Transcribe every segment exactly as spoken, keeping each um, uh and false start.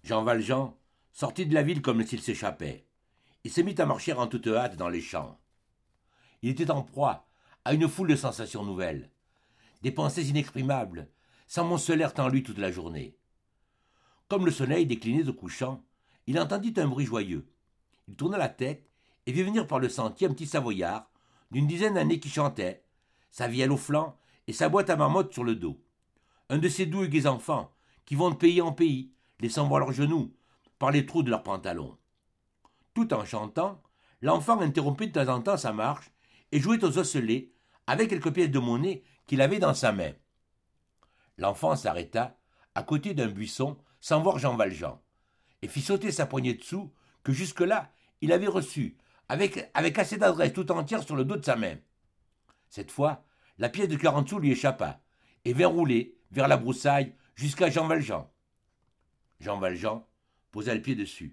Jean Valjean sortit de la ville comme s'il s'échappait. Il se mit à marcher en toute hâte dans les champs. Il était en proie à une foule de sensations nouvelles. Des pensées inexprimables s'amoncelèrent en lui toute la journée. Comme le soleil déclinait au couchant, il entendit un bruit joyeux. Il tourna la tête et vit venir par le sentier un petit Savoyard d'une dizaine d'années qui chantait, sa vielle au flanc et sa boîte à marmotte sur le dos. Un de ces doux et gais enfants qui vont de pays en pays, laissant voir leurs genoux par les trous de leurs pantalons. Tout en chantant, l'enfant interrompait de temps en temps sa marche et jouait aux osselets avec quelques pièces de monnaie qu'il avait dans sa main. L'enfant s'arrêta à côté d'un buisson sans voir Jean Valjean et fit sauter sa poignée de sous que jusque-là il avait reçue avec, avec assez d'adresse tout entière sur le dos de sa main. Cette fois, la pièce de quarante sous lui échappa et vint rouler vers la broussaille jusqu'à Jean Valjean. Jean Valjean posa le pied dessus.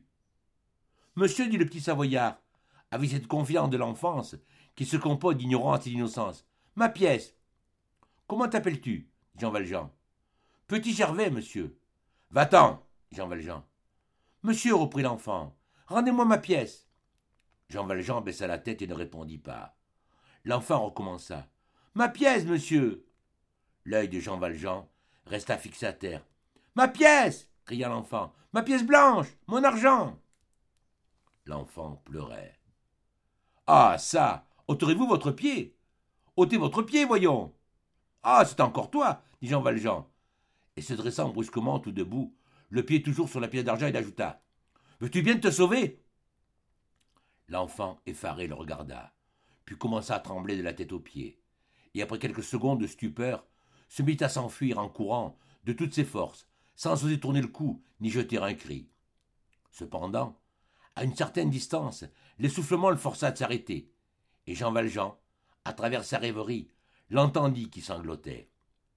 « Monsieur, dit le petit Savoyard, avec cette confiance de l'enfance qui se compose d'ignorance et d'innocence, ma pièce. Comment t'appelles-tu, Jean Valjean? Petit Gervais, monsieur. Va-t'en, Jean Valjean. Monsieur, reprit l'enfant, rendez-moi ma pièce. Jean Valjean baissa la tête et ne répondit pas. L'enfant recommença. Ma pièce, monsieur. L'œil de Jean Valjean resta fixé à terre. Ma pièce, cria l'enfant. Ma pièce blanche, mon argent. L'enfant pleurait. Ah, ça, ôterez-vous votre pied? ôtez votre pied, voyons. Ah, c'est encore toi, dit Jean Valjean. Et se dressant brusquement tout debout, le pied toujours sur la pièce d'argent, il ajouta. Veux-tu bien te sauver? L'enfant, effaré, le regarda, puis commença à trembler de la tête aux pieds, et après quelques secondes de stupeur, se mit à s'enfuir en courant de toutes ses forces, sans oser tourner le cou ni jeter un cri. Cependant, à une certaine distance, l'essoufflement le força de s'arrêter, et Jean Valjean, à travers sa rêverie, l'entendit qui sanglotait.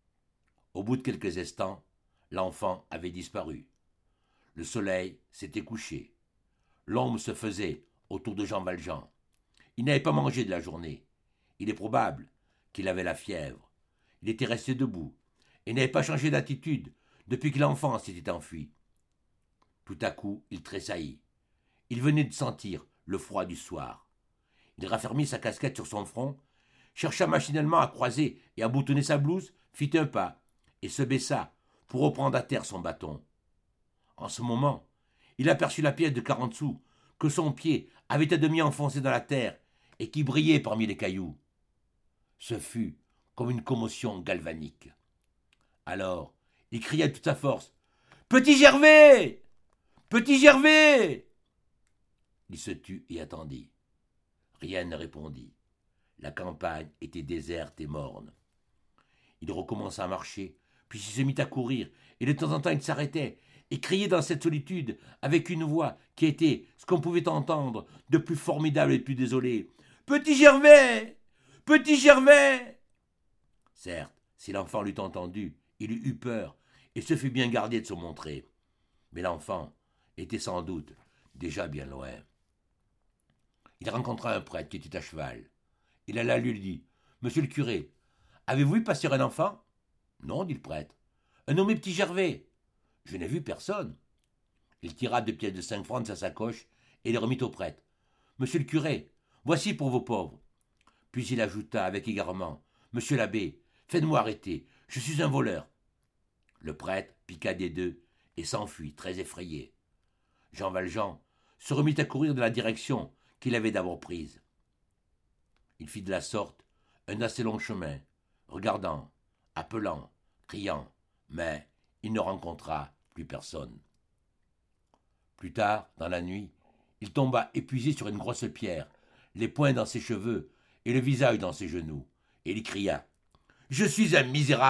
Au bout de quelques instants, l'enfant avait disparu. Le soleil s'était couché. L'ombre se faisait autour de Jean Valjean. Il n'avait pas mangé de la journée. Il est probable qu'il avait la fièvre. Il était resté debout et n'avait pas changé d'attitude depuis que l'enfant s'était enfui. Tout à coup, il tressaillit. Il venait de sentir le froid du soir. Il raffermit sa casquette sur son front, chercha machinalement à croiser et à boutonner sa blouse, fit un pas et se baissa pour reprendre à terre son bâton. En ce moment, il aperçut la pièce de quarante sous que son pied avait à demi enfoncée dans la terre et qui brillait parmi les cailloux. Ce fut comme une commotion galvanique. Alors, il cria de toute sa force « Petit Gervais! Petit Gervais !» Il se tut et attendit. Rien ne répondit. La campagne était déserte et morne. Il recommença à marcher, puis il se mit à courir, et de temps en temps il s'arrêtait et criait dans cette solitude avec une voix qui était ce qu'on pouvait entendre de plus formidable et de plus désolé. « Petit Gervais! Petit Gervais !» Certes, si l'enfant l'eût entendu, il eût eu peur et se fût bien gardé de se montrer. Mais l'enfant était sans doute déjà bien loin. Il rencontra un prêtre qui était à cheval. Il alla lui dit « Monsieur le curé, avez-vous vu passer un enfant ?»« Non, dit le prêtre. »« Un nommé petit Gervais. »« Je n'ai vu personne. » Il tira deux pièces de cinq francs de sa sacoche et les remit au prêtre. « Monsieur le curé, voici pour vos pauvres. » Puis il ajouta avec égarement « Monsieur l'abbé, faites-moi arrêter, je suis un voleur. » Le prêtre piqua des deux et s'enfuit, très effrayé. Jean Valjean se remit à courir dans la direction qu'il avait d'abord prise. Il fit de la sorte un assez long chemin, regardant, appelant, criant, mais il ne rencontra plus personne. Plus tard, dans la nuit, il tomba épuisé sur une grosse pierre, les poings dans ses cheveux et le visage dans ses genoux, et il cria « Je suis un misérable !»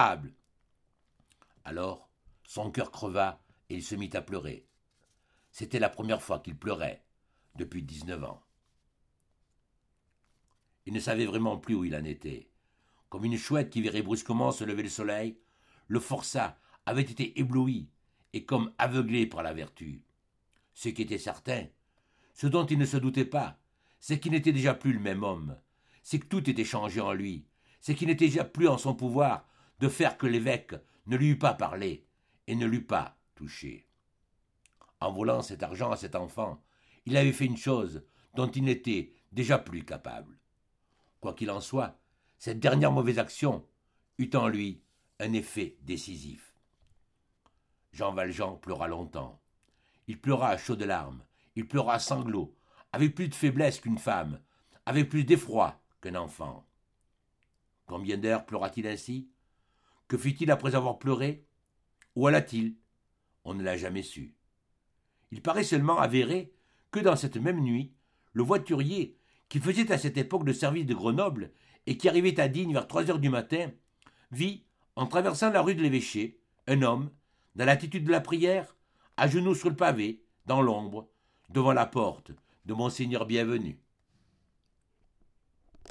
Alors, son cœur creva et il se mit à pleurer. C'était la première fois qu'il pleurait depuis dix-neuf ans. Il ne savait vraiment plus où il en était. Comme une chouette qui verrait brusquement se lever le soleil, le forçat avait été ébloui et comme aveuglé par la vertu. Ce qui était certain, ce dont il ne se doutait pas, c'est qu'il n'était déjà plus le même homme, c'est que tout était changé en lui, c'est qu'il n'était déjà plus en son pouvoir de faire que l'évêque ne lui eût pas parlé et ne l'eût pas touché. En volant cet argent à cet enfant, il avait fait une chose dont il n'était déjà plus capable. Quoi qu'il en soit, cette dernière mauvaise action eut en lui un effet décisif. Jean Valjean pleura longtemps. Il pleura à chaudes larmes, il pleura à sanglots, avec plus de faiblesse qu'une femme, avec plus d'effroi qu'un enfant. Combien d'heures pleura-t-il ainsi? Que fit-il après avoir pleuré? Où alla-t-il? On ne l'a jamais su. Il paraît seulement avéré que dans cette même nuit, le voiturier, qui faisait à cette époque le service de Grenoble et qui arrivait à Digne vers trois heures du matin, vit, en traversant la rue de l'Évêché, un homme, dans l'attitude de la prière, à genoux sur le pavé, dans l'ombre, devant la porte de Monseigneur Bienvenu.